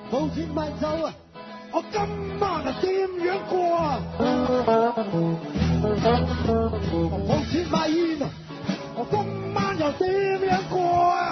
冇錢買酒啊！我今晚啊點樣過啊？冇錢買煙啊！我今晚又點樣過啊？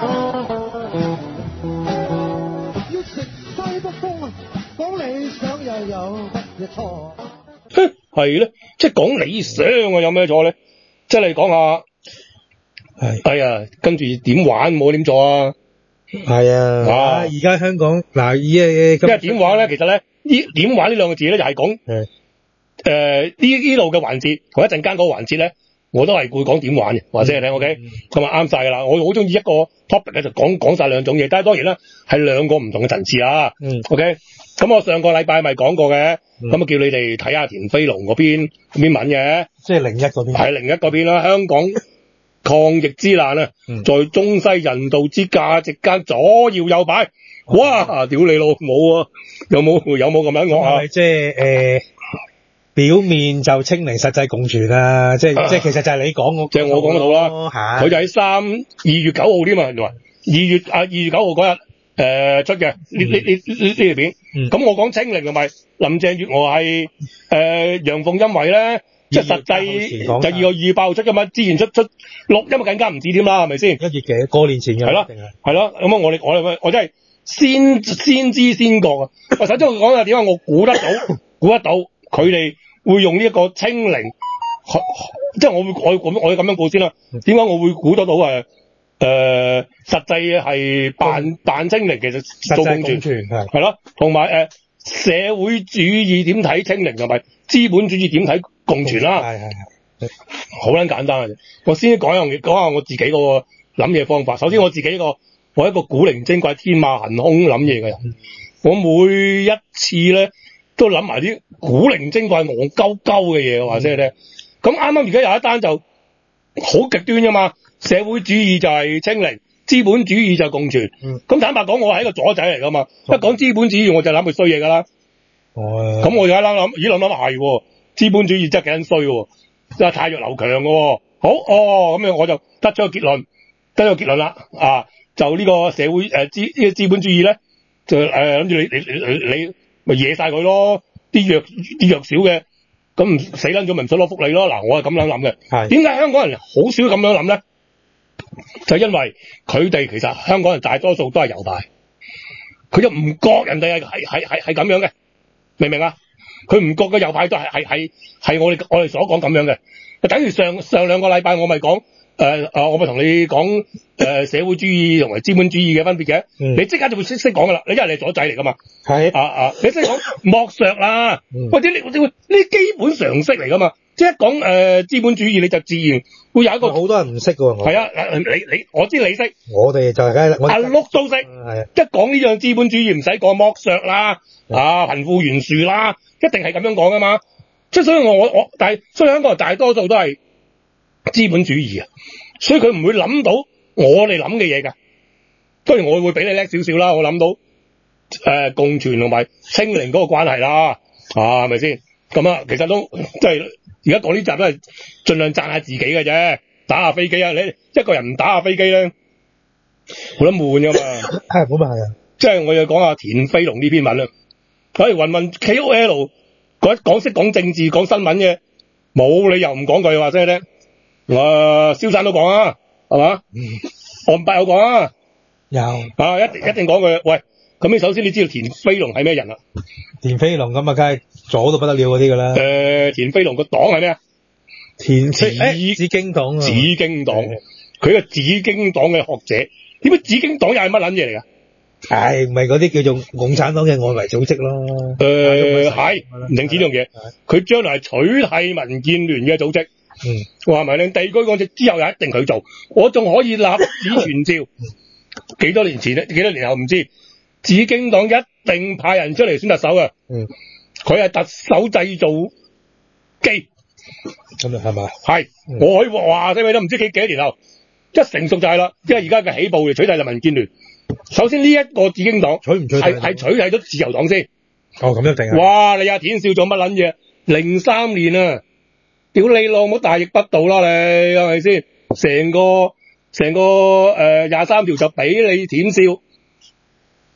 要食西北風啊！講理想又有乜嘢錯？ 係咧，即係講理想啊，有咩錯咧？即係你講下，係啊，跟住點玩冇點做啊？ 係啊，而家香港嗱，因為點玩咧，其實咧，點玩呢兩個字咧，就係講呢度嘅環節同一陣間嗰個環節咧，我都係會講點玩嘅，話俾你聽 ，OK，咁啊啱晒噶啦。我好中意一個 topic 咧，就講晒兩種嘢，但係當然啦，係兩個唔同嘅層次啊。OK，咁我上個禮拜咪講過嘅，咁啊叫你哋睇下田飛龍嗰篇文嘅， 即係01嗰邊， 係01嗰邊啦，香港抗疫之難啊，在中西人道之價值間左搖右擺，哇！屌你老母啊！有冇咁樣惡啊？ 即係表面就清零，實際共存啊！即係其實就係你講我， 即係我講得到啦。佢就喺2月9號添啊，原來2月9號嗰日出嘅呢條片。咁我講清零同埋林鄭月娥係陽奉陰違咧。即係實際就2月8號出噶嘛，之前出錄音更加唔止添啦，係咪先？1 月嘅過年前嘅， 係咯，咁我真係先知先覺啊！首先我講下點解我估得到佢哋會用呢一個清零，即係我會咁樣估先啦。點解我會估得到實際係扮清零，其實做共存係咯，同埋社會主義點睇清零同埋資本主義點睇共存啦，係好撚簡單嘅啫。我先講下我自己嗰個諗嘢方法。首先我自己我係一個古靈精怪、天馬行空諗嘢嘅人。我每一次咧都諗埋啲古靈精怪、戇鳩鳩嘅嘢，話聲你聽。咁啱啱而家有一單就好極端㗎嘛，社會主義就係清零，資本主義就共存。咁坦白講，我係一個左仔嚟㗎嘛。一講資本主義我就諗佢衰嘢㗎啦。咁我而家諗係喎。資本主義真係幾撚衰喎，真係太弱流強嘅喎。好咁樣我就得咗個結論啦。就呢個社會資本主義咧，就諗住你咪惹晒佢咯。啲弱小嘅咁死撚咗咪唔使攞福利咯。嗱，我係咁樣諗嘅。點解香港人好少咁樣諗咧？就因為佢哋其實香港人大多數都係右派，佢就唔覺人哋係咁樣嘅，明唔明啊？佢唔覺嘅右派都係我哋所講咁樣嘅，等於上兩個禮拜我咪講我咪同你講社會主義同埋資本主義嘅分別嘅，你即刻就會識講噶啦，因為你係左仔嚟噶嘛，係你識講剝削啦，或者呢基本常識嚟噶嘛，即係一講資本主義你就自然會有一個好多人唔識喎， 係啊，你我知你識， 我哋就係阿碌都識，一講呢樣資本主義唔使講剝削啦，貧富懸殊啦。一定係咁樣講噶嘛，即係所以所以香港人大多數都係資本主義啊，所以佢唔會諗到我哋諗嘅嘢㗎。當然我會比你叻少少啦，我諗到共存同埋清零嗰個關係啦，係咪先？咁啊，其實都即係而家講呢集都係盡量讚下自己嘅啫，打下飛機啊！你一個人唔打下飛機咧，好得悶㗎嘛。 係冇問題啊， 即係我要講下田飛龍呢篇文啦。雲 KOL 識講政治講新聞嘅，冇理由唔講句話聲咧。蕭生都講啊，係嘛？岸伯有講啊，有一定講句。喂，咁你首先你知道田飛龍係咩人啊？ 田飛龍咁啊，梗係左到不得了嗰啲㗎啦。 田飛龍個黨係咩啊？紫荊黨啊。 紫荊黨，佢個紫荊黨嘅學者，點解紫荊黨又係乜撚嘢嚟㗎？ 唔係嗰啲叫做共產黨嘅外圍組織咯。 係唔定止呢樣嘢，佢將來係取締民建聯嘅組織。話埋你地區港直之後又一定佢做，我仲可以立此傳召。幾多年前咧？幾多年後唔知。紫荊黨一定派人出嚟選特首嘅。佢係特首製造機。 咁啊係咪？ 係，我可以話死你都唔知幾多年後一成熟就係啦，因為而家嘅起步嚟取締民建聯。首先呢一個紫荊黨係取締咗自由黨先。 咁一定係。 哇！你阿田少做乜撚嘢？03年啊，屌你老母大逆不道啦！你係咪先？成個23條就俾你田少，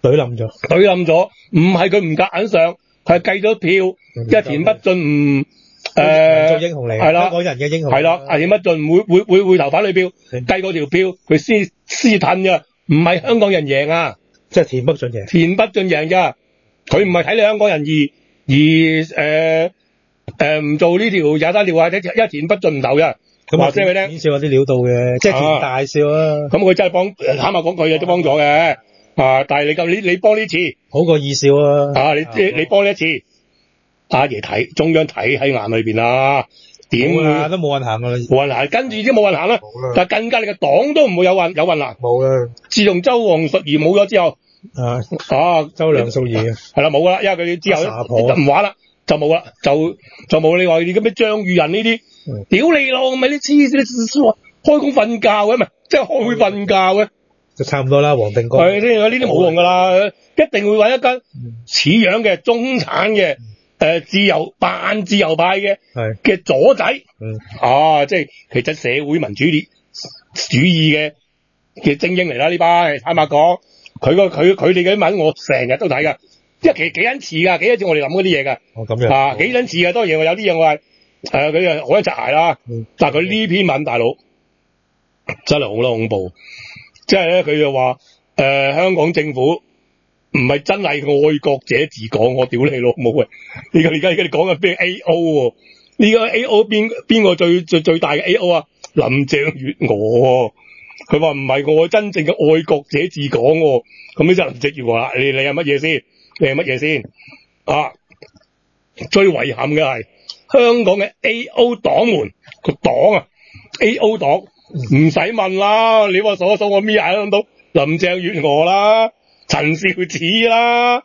懟冧咗， 唔係佢唔夾硬上，佢係計咗票，一田北俊唔做英雄嚟， 係啦香港人嘅英雄， 係啦，田北俊會投反對票，計嗰條票佢先褪㗎，唔係香港人贏啊， 即係田北俊贏， 田北俊贏㗎，佢唔係睇你香港人而唔做呢條23條啊，一田北俊唔投㗎。 咁話聲俾你聽， 顯示有啲料到嘅，即係田大少啊， 咁佢真係幫，坦白講佢都幫咗嘅，但係你幫呢次好過二少啊， 你幫呢一次，阿爺睇中央睇喺眼裏邊啦，點啊都冇運行㗎啦， 冇運行，跟住先冇運行啦，但係更加你嘅黨都唔會有運行， 冇啦， 自從周王淑怡冇咗之後， 周梁淑怡係啦冇㗎啦，因為佢之後唔玩啦，就冇啦，就冇你話你咁嘅張宇人呢啲。屌你咯，咪你黐線，你開工瞓覺嘅，咪即係開會瞓覺嘅， 就差唔多啦。黃定光係呢啲冇用噶啦，一定會揾一間似樣嘅中產嘅自由派嘅左仔，即係其實社會民主義嘅精英嚟啦呢班，坦白講，佢哋嘅文我成日都睇噶，因為其實幾撚似噶，幾撚似我哋諗嗰啲嘢噶， 咁樣幾撚似噶，當然我有啲嘢我係。佢就好撚窒捱啦，但係佢呢篇文大佬真係好撚恐怖，即係咧佢就話香港政府唔係真係愛國者治港，我屌你老母喂！而家你講緊邊 A.O. 喎？呢個 A.O. 邊個最大嘅 A.O. 啊？林鄭月娥喎，佢話唔係我真正嘅愛國者治港喎，咁呢就林鄭月娥啦，你係乜嘢先？你係乜嘢先？最遺憾嘅係。香港嘅 A.O. 黨們個黨啊 ，A.O. 黨唔使問啦，你話數我搣眼諗到林鄭月娥啦，陳肇始啦，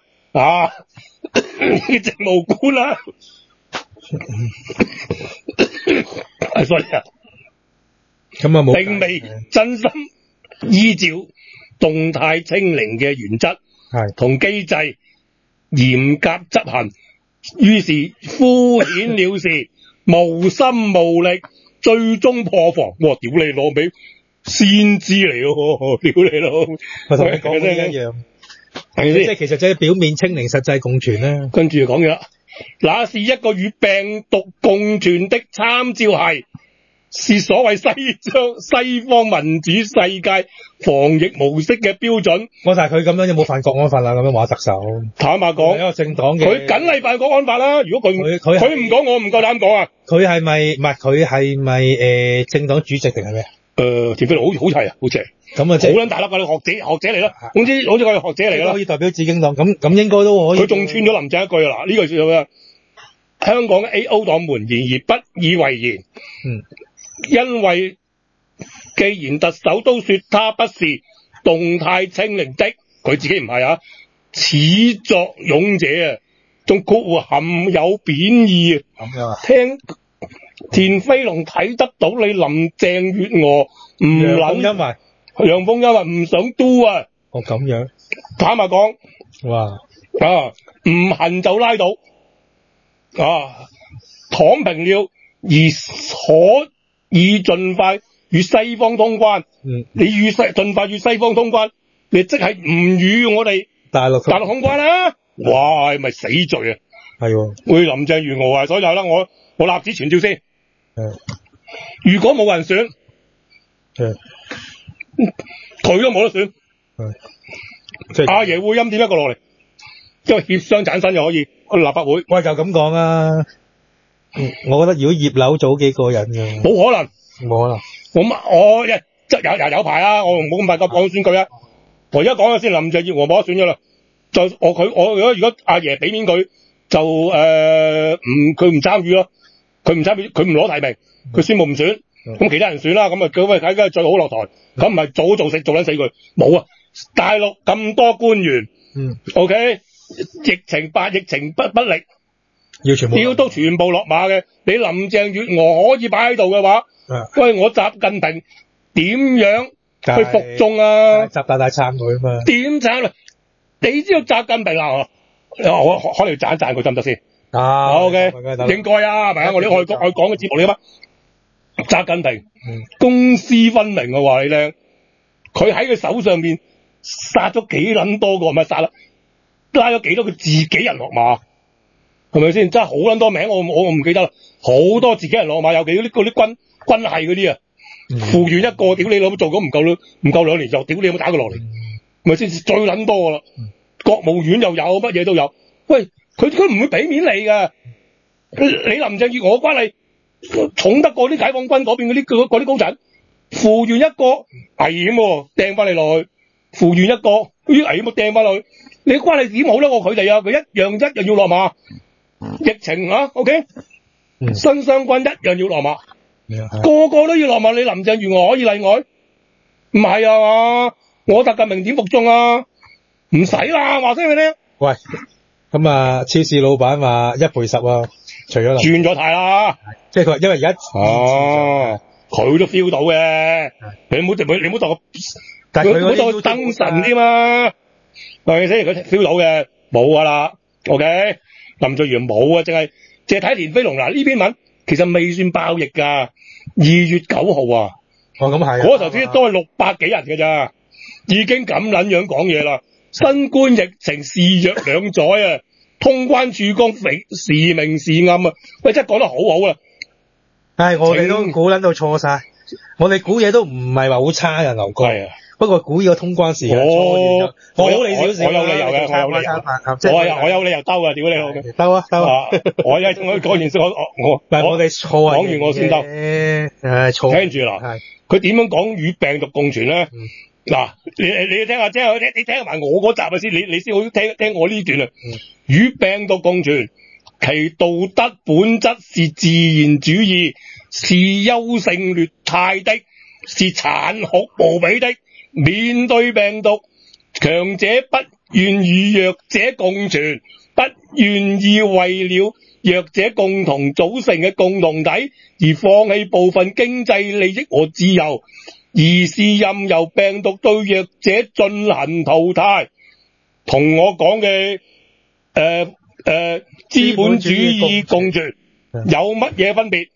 政務官啦，sorry 啊， 咁啊冇， 並未真心依照動態清零嘅原則同機制嚴格執行。於是敷衍了事，無心無力，最終破防。哇！屌你老味，先知嚟喎！屌你老， 我同你講嘅一樣，即係其實即係表面清零，實際共存啦。 跟住就講嘢啦，那是一個與病毒共存的參照係，是所謂西方民主世界防疫模式嘅標準。 但係佢咁樣有冇犯國安法啦？咁樣話特首， 坦白講， 一個政黨嘅， 佢梗係犯國安法啦。如果佢唔講，我唔夠膽講啊。 佢係咪政黨主席定係咩？ 田飛龍好齊啊，好似係。咁啊，好撚大粒㗎，學者嚟啦。總之，好似佢係學者嚟㗎啦。 可以代表紫荊黨，咁應該都可以。 佢仲串咗林鄭一句啊！嗱，呢句説話，香港嘅 A.O. 黨們然而不以為然。因為既然特首都說他不是動態清零的，佢自己唔係啊，始作俑者啊，仲括弧含有貶義啊。咁樣啊？聽田飛龍睇得到你林鄭月娥唔諗，楊鳳欣話唔想 do 啊。 咁樣。 坦白講， 哇！ 唔行就拉倒，躺平了而可以盡快與西方通關。你盡快與西方通關，你即係唔與我哋大陸通關啦。哇，係咪死罪啊？係喎。會林鄭月娥啊，所以啦，我立子傳召先。如果冇人選，佢都冇得選。阿爺會欽點一個落嚟，因為協商產生就可以去立法會。 喂，就咁講啊！我覺得如果葉劉組幾個人嘅， 冇可能。我即係有排啊！我唔好咁快講選舉啊！我而家講咗先，林鄭月娥冇得選噶啦。我如果阿爺俾面佢，就佢唔參與咯。佢唔參與，佢唔攞提名，佢宣布唔選。咁其他人選啦，咁啊佢咪睇梗係最好落台。咁唔係早做死做撚死佢。冇啊！大陸咁多官員，OK， 疫情不力。要都全部落馬嘅，你林鄭月娥可以擺喺度嘅話，喂，我習近平點樣去服眾啊？ 習大大撐佢啊嘛？ 點撐啊？你知道習近平啊？我可能要讚一讚佢得唔得先？OK， 應該啊，係咪啊？我哋外講嘅節目嚟噶嘛？習近平公私分明啊，話你聽，佢喺佢手上邊殺咗幾撚多個，唔係殺啦，拉咗幾多個自己人落馬，係咪先？真係好撚多名，我唔記得啦，好多自己人落馬，有幾嗰啲軍系嗰啲啊，扶原一個，屌你老母做咗唔夠2年就屌你有冇打佢落嚟，咪先最撚多噶啦，國務院又有乜嘢都有，喂，佢唔會俾面你㗎，你林鄭月娥關係重得過啲解放軍嗰邊嗰啲高層，扶原一個危險喎，掟翻你落去，扶原一個啲危險喎掟翻落去，你關係點好得過佢哋啊？佢一樣要落馬，疫情啊 ，OK，新傷軍一樣要落馬。個個都要落馬，你林鄭月娥可以例外？唔係啊嘛，我習近平點服眾啊？唔使啦，話聲俾你聽。 喂，咁啊，超市老闆話1賠10啊，除咗轉咗態啦， 即係佢話因為而家佢都 feel 到嘅，你唔好當我， 但係佢唔好當我燈神添嘛，係咪先？佢 feel 到嘅，冇噶啦 ，OK， 林鄭月娥冇啊，淨係睇連飛龍嗱呢篇文。其實未算爆疫㗎，2月9號啊， 咁係， 嗰頭先都係600幾人㗎咋，已經咁撚樣講嘢啦。新冠疫情肆虐2載啊，通關曙光時明時暗啊，喂，真係講得好好啊。 我哋都估撚到錯晒，我哋估嘢都唔係話好差嘅牛哥。係啊。不過估呢個通關時間錯完我有理少少， 我有理由嘅，我有理由兜啊，屌你老味， 兜啊， 我而家同佢講完先，我哋錯講完我先兜， 錯， 聽住啦，佢點樣講與病毒共存咧？嗱，你聽下，你聽埋我嗰集啊先，你先好聽我呢段啊。與病毒共存，其道德本質是自然主義，是優勝劣汰的，是殘酷無比的。面對病毒，強者不願與弱者共存，不願意為了弱者共同組成嘅共同體而放棄部分經濟利益和自由，而是任由病毒對弱者進行淘汰。同我講嘅資本主義共存有乜嘢分別？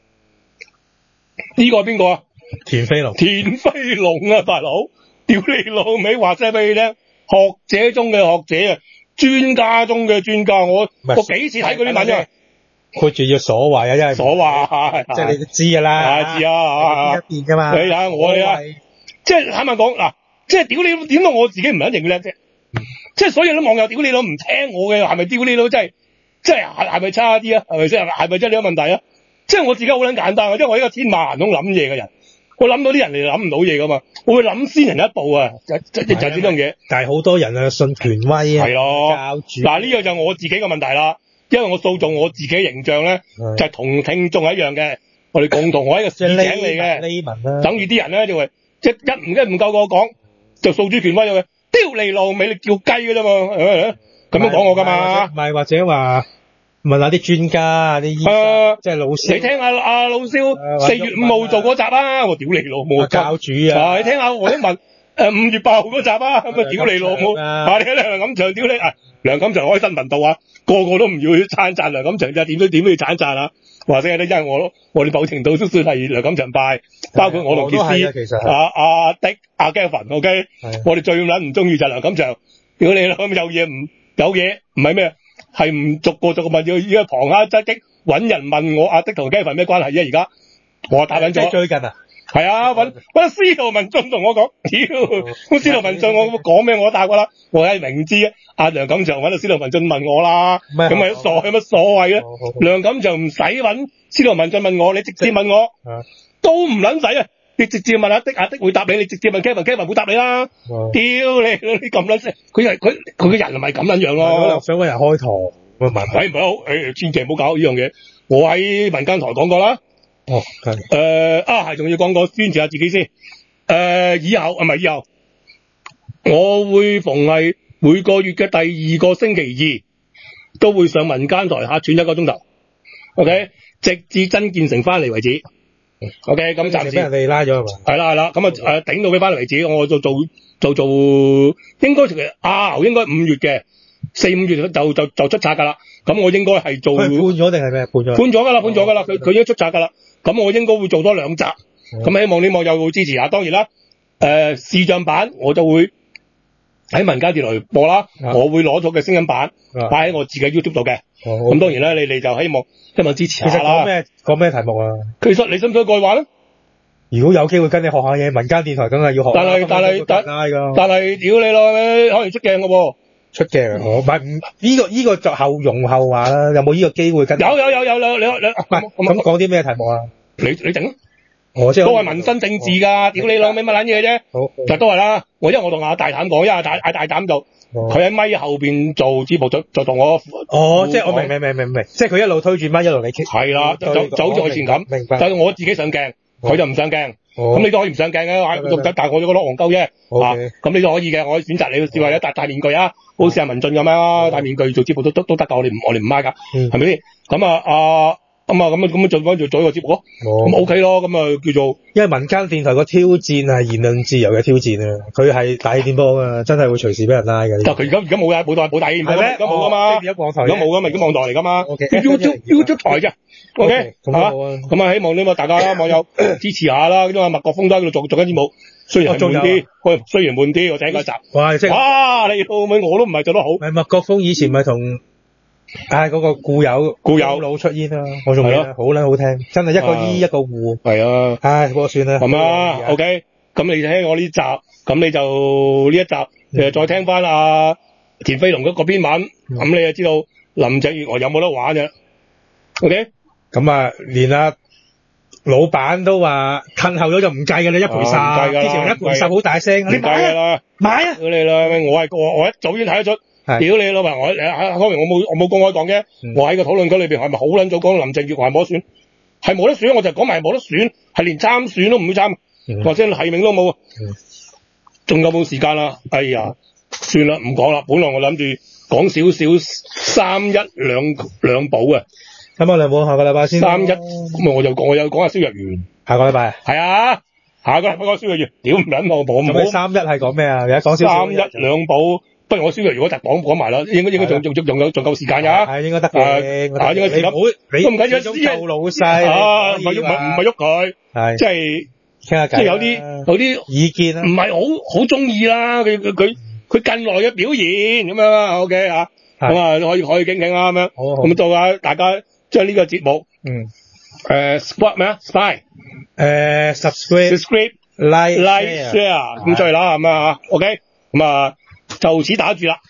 呢個係邊個啊？ 田飛龍啊，大佬，屌你老味，話聲俾你聽，學者中嘅學者啊，專家中嘅專家，我幾次睇嗰啲文啊， 括住要所謂啊，因為所謂， 即係你都知㗎啦， 知啊， 一邊㗎嘛， 你睇下我哋啊，即係坦白講嗱，即係屌你，點解我自己唔肯認叻啫？即係所有啲網友屌你老唔聽我嘅，係咪屌你老？真係咪差啲啊？係咪先？係咪真係呢個問題啊？即係我自己好撚簡單啊，因為我係一個天馬行空諗嘢嘅人，我諗到啲人嚟諗唔到嘢噶嘛，我會諗先人一步啊，就呢樣嘢。 但係好多人啊信權威啊， 係咯， 教主。 嗱呢個就我自己嘅問題啦，因為我塑造我自己嘅形象咧，就係同聽眾係一樣嘅，我哋共同我係一個市井嚟嘅，等於啲人咧就係即唔夠我講，就訴諸權威嘅，屌你老味，你叫雞嘅啫嘛，咁樣講我噶嘛， 唔係或者話。問下啲專家、啲醫生，即係老師。 你聽下阿老蕭4月5號做嗰集啊！我屌你老母教主啊！ 你聽下我都問5月8號嗰集啊！咁屌你老母！你睇梁錦祥屌你啊！梁錦祥開新聞道啊！個個都唔要讚梁錦祥咋？點都要讚啊！話聲都因為我哋某程度都算係梁錦祥拜，包括我同傑斯、阿迪、阿 Gavin，OK， 我哋最撚唔中意就係梁錦祥。屌你老母有嘢唔係咩？係唔逐個問，要而家旁敲側擊揾人問我阿迪同 Gavin 咩關係啫？而家我答緊咗。 最近啊， 係啊，揾司徒文進同我講，屌，咁司徒文進我講咩我都答過啦。我係明知阿梁錦祥揾到司徒文進問我啦，咁咪傻有乜所謂啊？梁錦祥唔使揾司徒文進問我，你直接問我，都唔撚使啊！你直接問阿迪會答你，你直接問 Kevin 會答你啦。屌你咁撚聲，佢個人係咪咁撚樣咯？ 想揾人開堂，問唔好，千祈唔好搞呢樣嘢。我喺民間台講過啦。係仲要講過宣傳下自己先。以後我會逢係每個月嘅第2個星期2都會上民間台客串1個鐘頭。OK，直至曾建成翻嚟為止。OK， 咁暫時俾人哋拉咗係嘛？ 係啦，咁頂到佢翻嚟為止，我就做，應該其實應該5月嘅4、5月就出冊噶啦。咁我應該係做判咗定係咩？判咗噶啦，佢已經出冊噶啦。咁我應該會做多2集。咁希望你網友會支持下。當然啦，視像版我就會喺民間電台播啦，我會攞咗嘅聲音版擺喺我自己 YouTube 度嘅。咁當然啦，你哋就希望支持下啦。 其實講咩題目啊？ 其實你想唔想過去玩咧？ 如果有機會跟你學下嘢，民間電台梗係要學。但係屌你咯，可能出鏡嘅喎。 出鏡唔係呢個就後容後話啦。有冇呢個機會跟？有。你咁講啲咩題目啊？ 你整。 都係民生政治㗎，屌你老味乜撚嘢啫？就都係啦。因為我同阿大膽講，因為阿大膽就佢喺咪後邊做節目，就同我。 即係我明，即係佢一路推住咪一路你傾。 係啦，就好似我以前咁。明白。但係我自己上鏡，佢就唔上鏡。咁你都可以唔上鏡嘅，但係我就覺得戇鳩啫。咁你都可以嘅，我可以選擇你試下戴面具啊，好似阿文進咁樣戴面具做節目都得㗎，我哋唔買㗎，係咪先？咁做一個節目咯，咁 OK 咯，咁叫做， 因為民間電台個挑戰係言論自由嘅挑戰啊，佢係大氣電波㗎，真係會隨時俾人拉㗎。 但佢而家冇大氣電波，而家冇㗎嘛，而家冇㗎嘛，而家網台嚟㗎嘛 ，YouTube 台啫 ，OK， 咁啊希望呢個大家網友支持下啦，咁啊麥國峰都喺度做緊節目，雖然悶啲，我睇嗰集，哇，你老味我都唔係做得好。 麥國峰以前咪同。嗰個故友老出煙啦，我仲記得好撚好聽，真係一個醫一個護。 係啊， 不過算啦。 咁啊 ，OK，咁你聽我呢集，咁你就呢一集再聽翻阿田飛龍嗰篇文，咁你就知道林鄭月娥有冇得玩嘅。OK， 咁啊，連阿老闆都話褪後咗就唔計㗎啦，一賠十，之前一賠十好大聲，你買啊，買啊， 屌你啦，我一早已經睇得出。屌你老闆，當然我冇公開講嘅，我喺個討論區裏邊係咪好撚早講林鄭月娥係冇得選？係冇得選，我就講埋冇得選，係連參選都唔會參，或者提名都冇。仲有冇時間啦？哎呀，算啦，唔講啦。本來我諗住講少少3-1-2保嘅。 咁我哋冇下個禮拜先。 3-1，咁我又講下蕭若元。 下個禮拜。 係啊，下個禮拜講蕭若元。屌唔撚我冇。 咁3-1係講咩啊？而家講少少。 3-1-2保。不如我蕭若元嗰集講埋啦，應該仲夠時間㗎。 係應該得嘅，應該時間。你都唔緊要， 做老細。 唔係喐佢。係。即係傾下偈。 即係有啲意見啊。 唔係好中意啦，佢近來嘅表現咁樣啊 ，OK 啊，咁啊可以傾傾啦咁樣。好。咁到啊，大家將呢個節目，Spot 咩啊 ？Spy。Subscribe。Like share 咁出去啦，咁啊 OK， 咁啊。就此打住啦，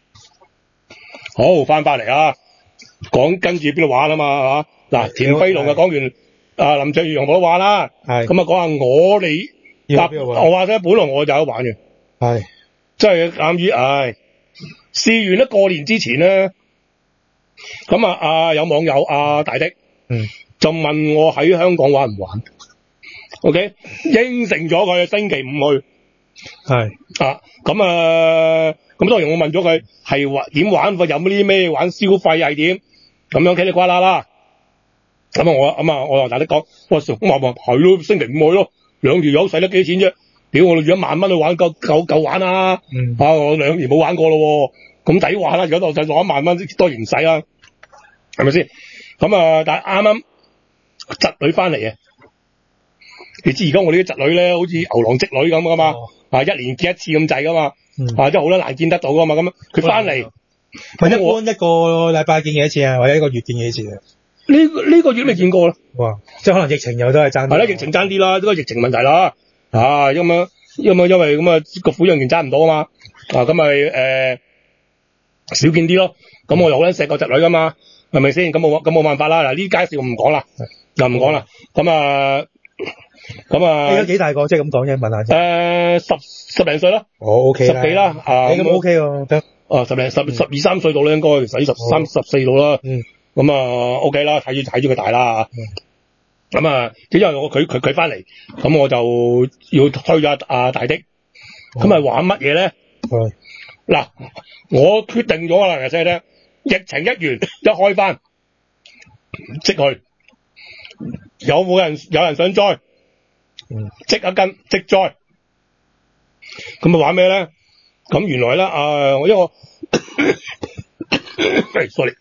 好翻嚟啊！講跟住邊度玩啊嘛，係嘛？嗱，田飛龍就講完，林鄭月娥冇得玩啦，係咁啊，講下我哋我話咧，本來我就有得玩嘅，係，即係啱於，試完咧過年之前咧，咁啊有網友大的，就問我喺香港玩唔玩 ？OK， 應承咗佢星期5去。係咁當然我問咗佢係點玩法，有啲咩玩消費係點咁樣嘰里呱啦啦，咁我又大啲講，我話係咯，星期5去咯，2條友使得幾錢啫？屌我預1萬蚊去玩夠玩啦，我2年冇玩過咯，咁抵玩啦，如果我就攞1萬蚊，當然唔使啦，係咪先？咁但係啱啱侄女翻嚟嘅。你知而家我哋啲侄女咧，好似牛郎織女咁噶嘛，1年見一次咁滯噶嘛，即係好多難見得到噶嘛，咁佢翻嚟， 一般一個禮拜見幾多次啊，或者一個月見幾次啊？ 呢個月未見過啦。哇！ 即係可能疫情又都係爭。 係啦，疫情爭啲啦，都係疫情問題啦。因為咁個撫養權爭唔到啊嘛，咁咪少見啲咯。咁我又好撚錫個侄女噶嘛，係咪先？咁冇辦法啦。嗱呢啲介紹唔講啦，又唔講啦。你而家幾大個？即係咁講啫，問下先。 十零歲啦。 OK 啦。 10幾啦。 你咁 OK 喎，得。 12-13歲到啦，應該13、14到啦。OK 啦，睇住佢大啦。因為佢翻嚟，咁我就要推咗阿大的。咁玩乜嘢咧？嗱，我決定咗啦，其實咧，疫情一完一開翻，即去。有人想栽？即一跟即栽，咁玩咩咧？咁原來咧sorry，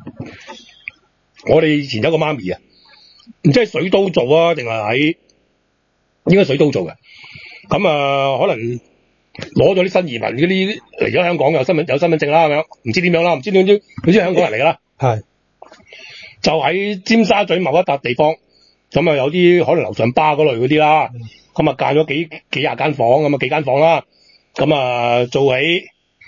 我哋以前有個媽咪啊，唔知係水都做啊，定係應該水都做嘅。咁可能攞咗啲新移民嗰啲嚟咗香港有身份證啦，咁樣唔知點樣啦，唔知點知佢知香港人嚟㗎啦。 係。 就喺尖沙咀某一笪地方，咁啊有啲可能樓上巴嗰類嗰啲啦，咁啊間咗幾廿間房，咁啊幾間房啦，咁啊做起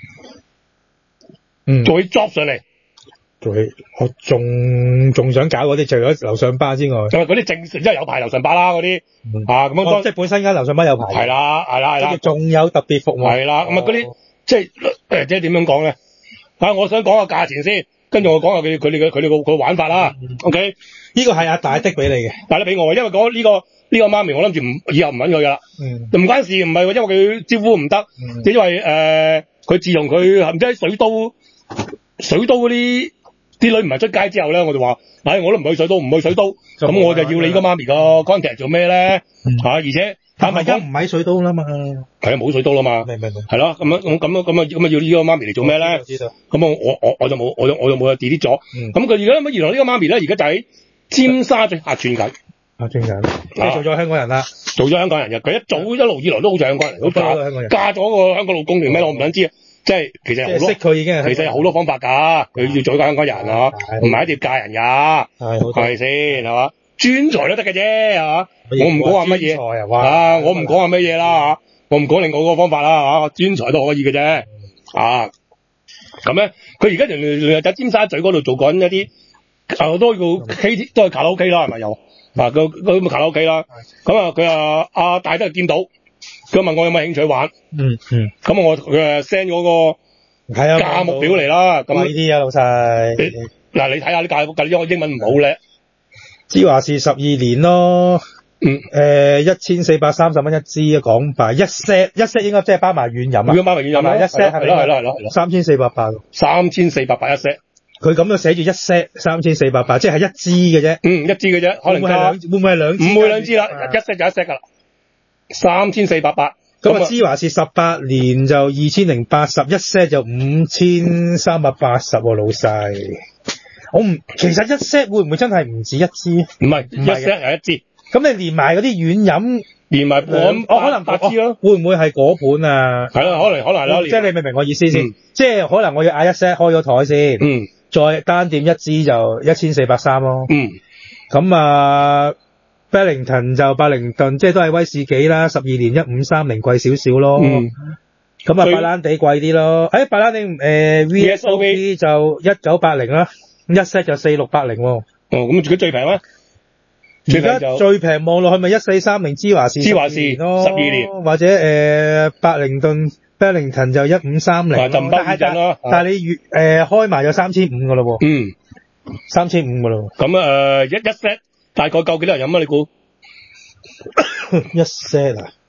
job 上嚟。 我仲想搞嗰啲，除咗樓上巴之外， 就係嗰啲正即係有牌樓上巴啦嗰啲，咁即係本身間樓上巴有牌。 係啦， 仲有特別服務。 係啦，咁啊嗰啲即係點樣講咧？我想講個價錢先，跟住我講下佢哋個玩法啦。OK， 呢個係阿大的俾你嘅， 大的俾我，因為講呢個媽咪，我諗住以後唔揾佢噶啦。唔關事，唔係因為佢招呼唔得，因為佢自從佢唔知喺水都嗰啲女唔係出街之後咧，我就話，我都唔去水都，咁我就要你個媽咪個 contact 做咩咧？而且但係而家唔喺水都啦嘛， 係啊，冇水都啦嘛， 明係咯，咁要呢個媽咪嚟做咩咧？ 知道。 咁我就冇 delete 咗。咁佢而家原來呢個媽咪咧，而家就喺尖沙咀客串緊。即係做咗香港人啦。 做咗香港人嘅，佢一路以來都好似香港人，都嫁咗個香港老公定咩？我唔想知啊。即係其實好多， 識佢已經係其實有好多方法㗎。佢要做一個香港人啊，唔係一定要嫁人㗎，係咪先係嘛？專才都得嘅啫，係嘛？我唔講話乜嘢我唔講話乜嘢啦嚇，我唔講另外嗰個方法啦嚇，專才都可以嘅啫。咁咧，佢而家就喺尖沙咀嗰度做緊一啲都係卡拉 OK 啦，係咪有？佢卡拉 OK 啦。咁佢阿大德見到。佢問我有冇興趣玩，咁我佢send 咗個價目表嚟啦，咁呢啲啊老細， 嗱你睇下啲價目，因為我英文唔好叻， 芝華士12年咯，1430蚊一支嘅港幣，一 set 應該即係包埋軟飲啊， 如果包埋軟飲啊， 一 set 係咯 ，3480， 3480一 set， 佢咁就寫住一 set 3480，即係一支嘅啫， 一支嘅啫，可能會唔會係兩支？ 唔會兩支啦，一 set 就一 set 噶啦。3480， 咁啊，芝華士18年就2080，一 set 就5380喎，老細。其實一 set 會唔會真係唔止一支？ 唔係，一 set 係一支。 咁你連埋嗰啲軟飲， 連埋可能8支咯。 會唔會係嗰盤啊？ 係啦，可能係啦。 即係你明唔明我意思先？即係可能我要嗌一 set 開咗台先，再單點一支就1430咯。咁啊。Bellington 就百靈頓，即係都係威士忌啦，12年1530貴少少咯。咁啊，白蘭地貴啲咯。白蘭地VSOP 就1980啦，一 set 就4680喎。 咁自己最平咩？ 而家最平望落去咪1430芝華士咯，12年，或者百靈頓 Bellington 就1530。 就唔包陣咯。 但係你開埋就3500噶咯喎。3500噶咯。 咁一 set。大概夠幾多人飲啊？你估一 set 啊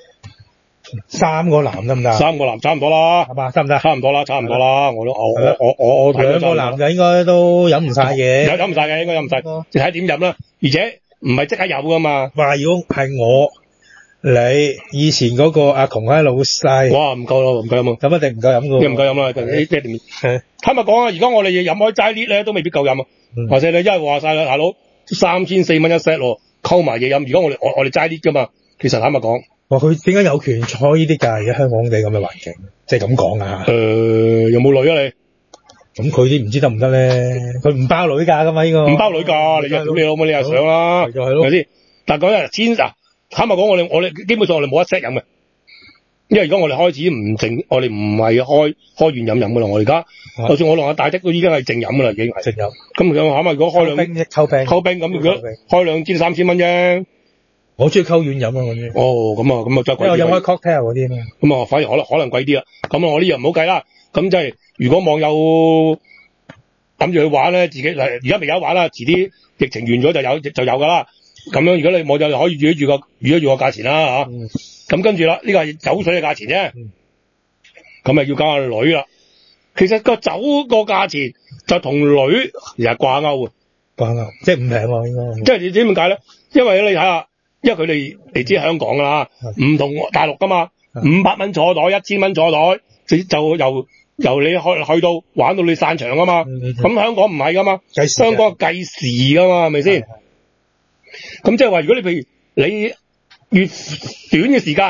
？3個男得唔得 ？3個男差唔多啦， 係嘛？得唔得？ 差唔多啦。我睇 2個男就應該都飲唔晒嘅。 飲唔晒嘅，應該飲唔晒。你睇點飲啦？而且唔係即刻有噶嘛。 話如果係我你以前嗰個阿窮閪老細， 哇唔夠咯，唔夠飲啊！ 咁一定唔夠飲噶。 唔夠飲啦，一定。坦白講啊，而家我哋飲開齋烈咧都未必夠飲啊。或者你因為話晒啦，大佬。3400蚊一 set 喎，溝埋嘢飲。如果我哋齋啲噶嘛，其實坦白講， 佢點解有權坐呢啲價？而家香港地咁嘅環境，即係咁講啊。 有冇女啊你？ 咁佢啲唔知得唔得咧？佢唔包女價噶嘛呢個？ 唔包女價，你老母你又想啦，係咪先？但係講真，坦白講，我哋基本上我哋冇一 set 飲嘅。因為而家我哋開始我哋唔係開軟飲噶啦，我而家就算我同阿大的都已經係淨飲噶啦，已經係淨飲。咁佢話如果開溝冰咁，如果開2支3000蚊啫。我中意溝軟飲啊嗰啲。咁啊再貴啲。因為我飲開 cocktail 嗰啲啊嘛。咁啊反而可能貴啲啦。咁我呢樣唔好計啦。咁即係如果網友諗住去玩咧，自己而家未有得玩啦，遲啲疫情完咗就有噶啦。咁樣如果你網友就可以預咗住個價錢啦嚇。咁跟住啦，呢個係酒水嘅價錢啫。咁要交下女啦。其實個酒個價錢就同女又係掛鈎嘅。掛鈎，即係唔平喎應該。即係你知點解咧？因為你睇下，因為佢哋你知香港啦，唔同大陸噶嘛，500蚊坐袋，1000蚊坐袋，就由你去到玩到你散場啊嘛。咁香港唔係噶嘛，香港計時噶嘛，係咪先？咁即係話，如果你譬如你越短嘅時間，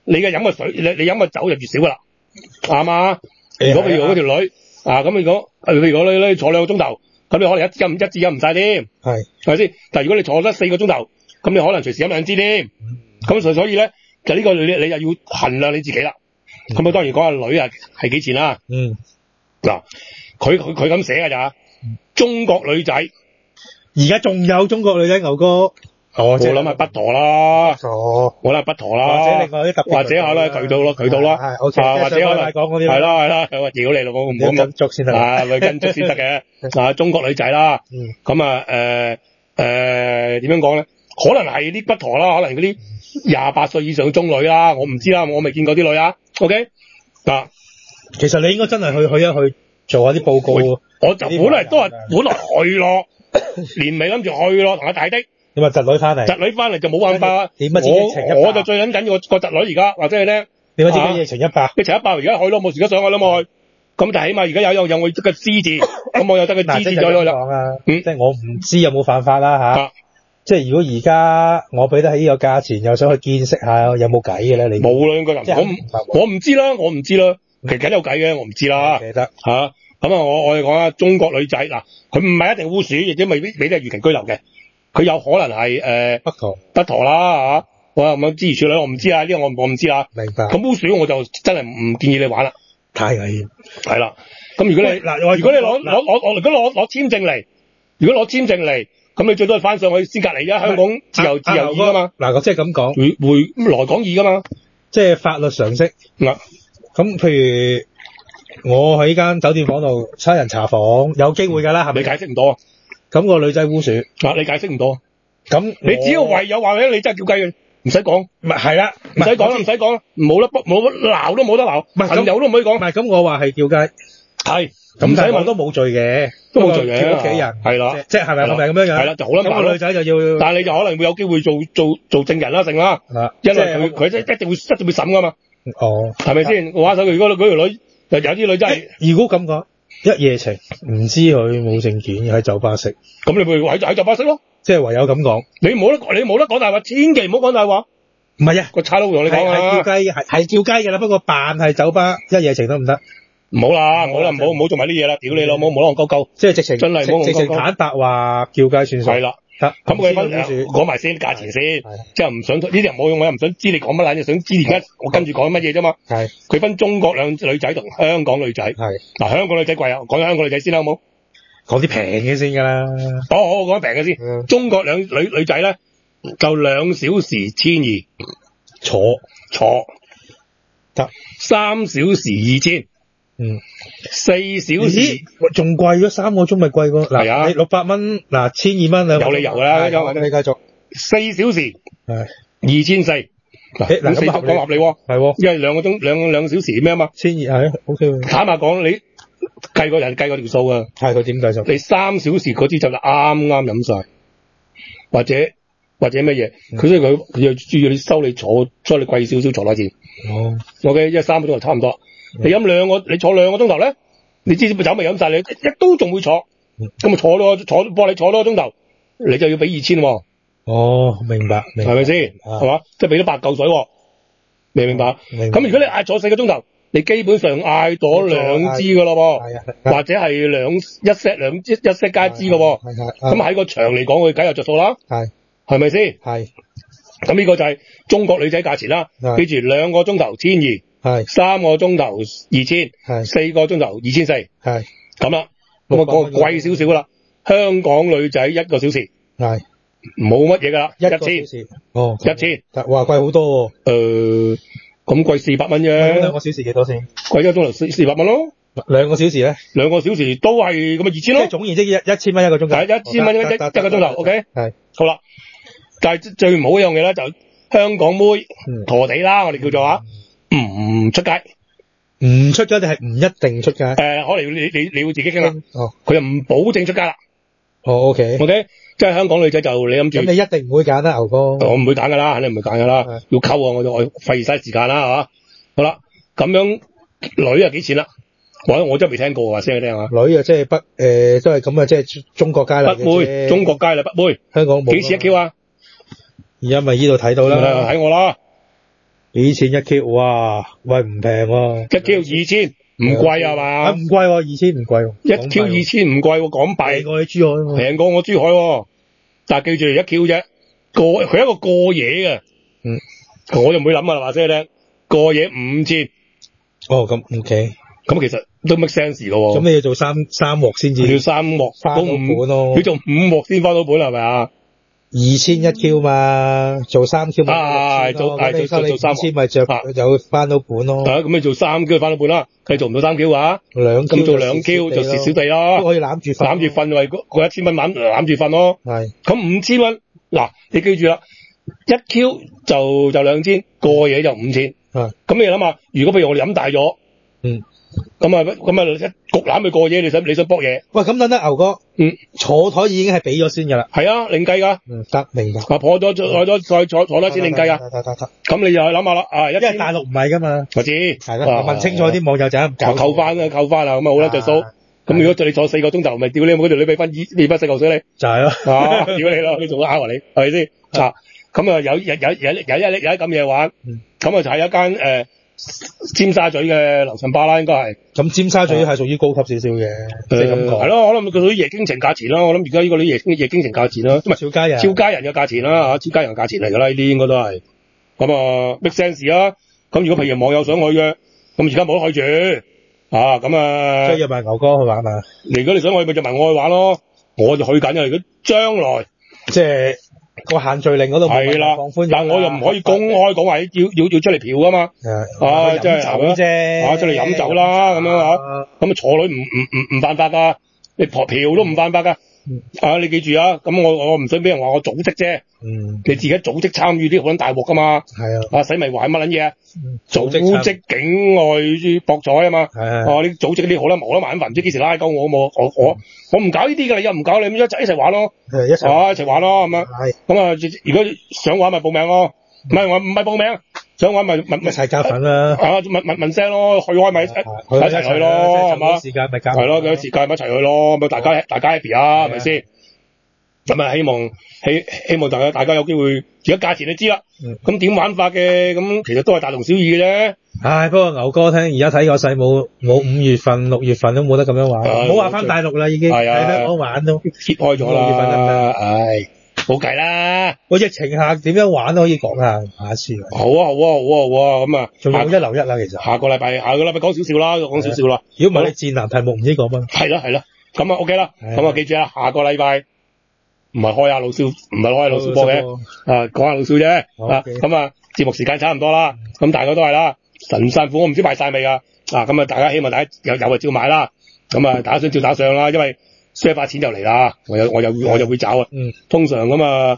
你嘅飲嘅水，你飲嘅酒就越少噶啦，啱嘛？如果譬如嗰條女咁如果譬如嗰女坐2個鐘頭，咁你可能一支飲唔晒添，係咪先？但係如果你坐得4個鐘頭，咁你可能隨時飲2支添。咁所以咧，就呢個你又要衡量你自己啦。咁當然講下女係幾錢啦。嗱，佢咁寫㗎咋？中國女仔， 而家仲有中國女仔牛哥。 我諗係不陀啦，我諗係不陀啦， 或者另外啲特別， 或者係啦渠道啦， 係，OK， 或者可能講嗰啲， 係啦，屌你咯，我唔好咁足先得， 女跟足先得嘅，中國女仔啦，咁點樣講咧？可能係啲不陀啦，可能嗰啲28歲以上嘅中女啦，我唔知啦，我未見過啲女啊 ，OK 嗱， 其實你應該真係去做下啲報告， 我就本來去咯，年尾諗住去咯，同阿大的。 你話侄女翻嚟就冇辦法。我就最緊要個侄女而家，或者係咧。 點解自己疫情100？ 疫情100而家去咯，冇時間上去咯冇去。咁但係起碼而家有我得個知字，咁我又得個知字再去啦。 即係我唔知有冇犯法啦吓。即係如果而家我俾得起呢個價錢，又想去見識下，有冇計嘅咧？你冇啦，應該我唔知啦，其實有計嘅，我唔知啦。 記得吓咁我哋講下中國女仔嗱，佢唔係一定烏鼠，亦都未必係逾期居留嘅。佢有可能係不陀啦嚇，我咁樣支持處女，我唔知啊，呢個我唔知啊。 明白。咁烏鼠我就真係唔建議你玩啦， 太危險。 係啦，咁如果你攞簽證嚟，咁你最多係翻上去先隔離啫，香港自由易㗎嘛。 嗱，我即係咁講， 回來港易㗎嘛， 即係法律常識。嗱，咁譬如我喺間酒店房度差人查房，有機會㗎啦，係咪？ 你解釋唔到啊？ 咁個女仔烏鼠， 你解釋唔到。 咁你只要唯有話俾你真係叫雞嘅，唔使講。 係啦， 唔使講啦，冇得鬧都冇得鬧，朋友都唔可以講。 唔係咁，我話係叫雞。 係。 咁唔使問都冇罪嘅， 都冇罪嘅。 叫屋企人。 係啦。 即係咪咁樣樣？ 係啦，就好啦。 咁個女仔就要， 但係你就可能會有機會做證人啦，成啦。因為佢一定會審噶嘛。 哦。係咪先？我話手如果嗰條女有啲女真係， 如果咁講。一夜情，唔知佢冇證件喺酒吧識， 咁你咪喺酒吧識咯， 即係唯有咁講。你冇得講大話，千祈唔好講大話。 唔係啊， 個差佬同你講啊， 係叫雞，係叫雞嘅啦。不過扮係酒吧一夜情得唔得？ 唔好啦，唔好做埋啲嘢啦，屌你老母，唔好戇鳩鳩。 即係直情真係直情坦白話叫雞算數。係啦。 咁佢講埋先價錢先，即係唔想呢啲人冇用，我又唔想知你講乜撚嘢，想知而家我跟住講乜嘢啫嘛。係佢分中國女仔同香港女仔。係嗱，香港女仔貴啊，講香港女仔先啦，好冇？ 講啲平嘅先㗎啦。 好，講平嘅先。中國女仔咧就2小時1200，坐得3小時2000。4小時仲貴咗3個鐘咪貴過嗱，你600蚊嗱1200蚊兩， 有理由㗎啦。 你繼續 4小時2400，嗱4講合理喎，係喎，因為2個鐘兩小時咩啊嘛 ，1200係 OK。坦白講，你計個人計個條數啊， 係佢點計數？ 你3小時嗰支就啱飲晒，或者乜嘢，佢所以佢又注意你收你坐，所以你貴少少坐耐錢。哦，OK，因為3個鐘頭差唔多。你坐2個鐘頭咧，你知酒未飲晒，你都仲會坐，咁咪幫你坐多個鐘頭，你就要俾2000喎。 哦，明白， 係咪先？係嘛，即係俾咗8嚿水，明唔明白？咁如果你嗌坐4個鐘頭，你基本上嗌咗2支噶咯，或者係一 set 加支噶，咁喺個場嚟講，佢梗有着數啦。係咪先？係。咁呢個就係中國女仔價錢啦。記住2個鐘頭1200。係3個鐘頭2000，係4個鐘頭2400，係咁啦。咁啊個貴少少啦。香港女仔1個小時係冇乜嘢噶啦，1000。哦，1000。哇，貴好多喎。咁貴400蚊啫。2個小時幾多先？貴1個鐘頭400蚊咯。2個小時咧？2個小時都係咁啊2000咯。即係總言之1000蚊1個鐘頭。係1000蚊一個鐘頭。OK。係。好啦，但係最唔好一樣嘢咧，就香港妹陀地啦，我哋叫做啊。唔出街，唔出街定係唔一定出街？可能你會自己傾啦。哦，佢就唔保證出街啦。哦 ，OK，即係香港女仔就你諗住。咁你一定唔會揀啦，牛哥。我唔會揀噶啦，肯定唔會揀噶啦。要溝啊，我費晒時間啦，係嘛？好啦，咁樣女啊幾錢啦？我真係未聽過，話聲你聽下。女啊，即係都係咁啊，即係中國街啦。北妹，中國街啦，北妹。香港冇。幾時一 Q 啊？而家咪呢度睇到啦。睇我啦。 2000一 Q， 哇，喂唔平喎 ，1 Q 2000唔貴係嘛？ 唔貴喎，2000唔貴喎 ，1 Q 2000唔貴喎，港幣平過你珠海喎， 平過我珠海喎，但係記住1 Q 啫，佢一個過夜嘅，我就唔會諗啊，話聲你聽，過夜5000， 哦咁 OK， 咁其實都 make sense 嘅喎， 咁你要做三鑊先至， 要3鑊翻到本咯， 要做5鑊先翻到本係咪啊 ？2000一 Q 嘛，做3 Q 咪做3 千咪着有翻到本咯。 咁你做3 Q 翻到本啦，佢做唔到3 Q 啊，2 Q 咁做2 Q 就蝕少地咯， 都可以攬住瞓為嗰1000蚊攬住瞓咯。係。咁5000蚊，嗱你記住啦，1 Q 就2000，過夜就5000。咁你諗下，如果譬如我哋飲大咗，咁啊一焗攬去過夜，你想搏嘢？喂， 咁等牛哥，坐台已經係俾咗先㗎啦。 係啊，另計㗎。 得，明白。 坐咗再坐多先另計㗎。得。咁你又去諗下啦， 因為大陸唔係㗎嘛。 我知。係啦。 問清楚啲網友就咁扣翻啦，咁啊好啦，着數。咁如果你坐4個鐘頭，咪屌你嗰條女俾翻4嚿水你。就係咯。屌你咯，你做乜考你？係咪先？咁啊有一咁嘢玩，咁啊就係一間尖沙咀嘅樓層巴啦，應該係。咁尖沙咀係屬於高級少少嘅，即係咁講。係咯，我諗佢屬於夜經城價錢咯。我諗而家呢個啲夜經城價錢啦，唔係超家人嘅價錢啦嚇，超家人嘅價錢嚟㗎啦，呢啲應該都係。咁啊 make sense 啦。咁如果譬如網友想去嘅，咁而家冇得去住咁啊。即係約埋牛哥去玩啊！如果你想去，咪約埋我去玩咯。我就去緊啊！如果將來即係。個限聚令嗰度係啦，但我又唔可以公開講話要出嚟嫖噶嘛，即係飲酒啫，出嚟飲酒啦咁樣咁啊坐女唔犯法噶，你嫖都唔犯法噶，你記住啊，咁我唔想俾人話我組織啫，你自己組織參與啲好撚大鑊噶嘛，係啊，洗迷話係乜撚嘢啊？組織境外博彩啊嘛，你組織啲好撚無啦麻煩，唔知幾時拉鳩我我唔搞呢啲噶，你又唔搞你咁一齊玩咯，一齊玩咯咁啊，如果想玩咪報名咯，唔係報名，想玩咪一齊夾份啦，問聲咯，去開咪一齊去咯，係嘛？時間咪夾，係咯，有時間咪一齊去咯，咁大家 happy 啊，係咪先？咁啊，希望大家有機會，而家價錢你知啦，咁點玩法嘅，咁其實都係大同小異嘅啫。唉，不過牛哥聽而家睇個勢冇5月份、6月份都冇得咁樣玩，唔好話翻大陸啦，已經喺香港玩都揭開咗啦。6月份得唔得？唉，冇計啦。個疫情下點樣玩都可以講下一次。好啊，咁啊，仲有1留1啦，其實。下個禮拜講少少啦，講少少啦。如果唔係你戰男題目唔知講乜。係啦，咁啊 OK 啦，咁啊記住啦，下個禮拜。唔係開下老少，波嘅，講下老少啫，咁啊，節目時間差唔多啦，咁大家都係啦，神山虎我唔知賣晒未㗎，咁啊，大家希望大家有就照買啦，咁啊，大家想照打上啦，因為輸把錢就嚟啦，我又會找啊，通常咁啊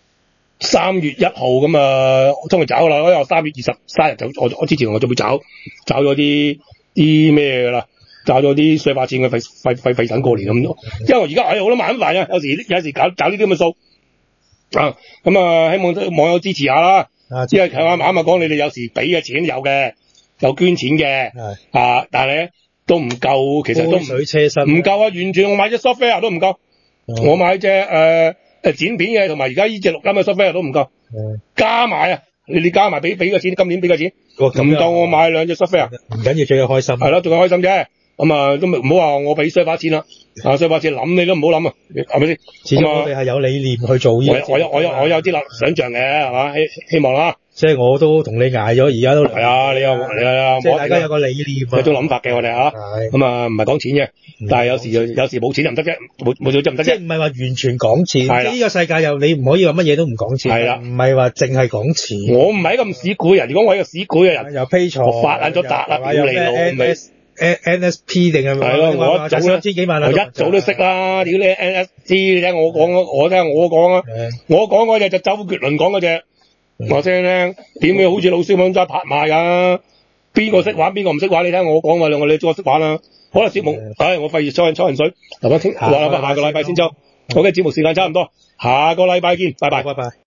，3月1號咁啊，通常找啦，因為我3月23日就我之前我就會找咗啲咩㗎啦。找咗啲碎把錢嘅費等過年咁咯，因為我而家好多麻煩啊，有時搞呢啲咁嘅數咁啊，希望網友支持下啦，因為啱啱講你哋有時俾嘅錢有嘅，有捐錢嘅，但係咧都唔夠，其實都唔夠啊，完全我買隻 software 都唔夠，我買隻剪片嘅同埋而家呢隻錄音嘅 software 都唔夠，加埋啊，你加埋俾個錢，今年俾個錢，唔夠我買2隻 software，唔緊要，最開心，係咯，仲係開心啫。咁啊，都唔好話我俾衰把錢啦，衰把錢諗你都唔好諗啊，係咪先？始終我哋係有理念去做呢樣嘢。我有啲想像嘅，係嘛？希望啦。即係我都同你捱咗，而家都係啊！你即係大家有個理念，有種諗法嘅我哋嚇。咁啊，唔係講錢嘅，但係有時冇錢就唔得啫，冇咗就唔得啫。即係唔係話完全講錢？即係呢個世界你唔可以話乜嘢都唔講錢。係啦，唔係話淨係講錢。我唔係一個咁市儈嘅人，如果我係一個市儈嘅人，又披財，我發爛咗達啦，屌你老味！NSP 定係係咯，我一早都知幾萬啦，我一早都識啦。屌你 NSP， 你聽我講啊，我講嗰隻就周杰倫講嗰隻，我聽點解好似老蕭咁揸拍賣㗎？邊個識玩邊個唔識玩？你聽我講啊，兩個你做識玩啦。好啦，節目，我費事抽人水，留翻下個禮拜先走。好嘅，節目時間差唔多，下個禮拜見，拜拜。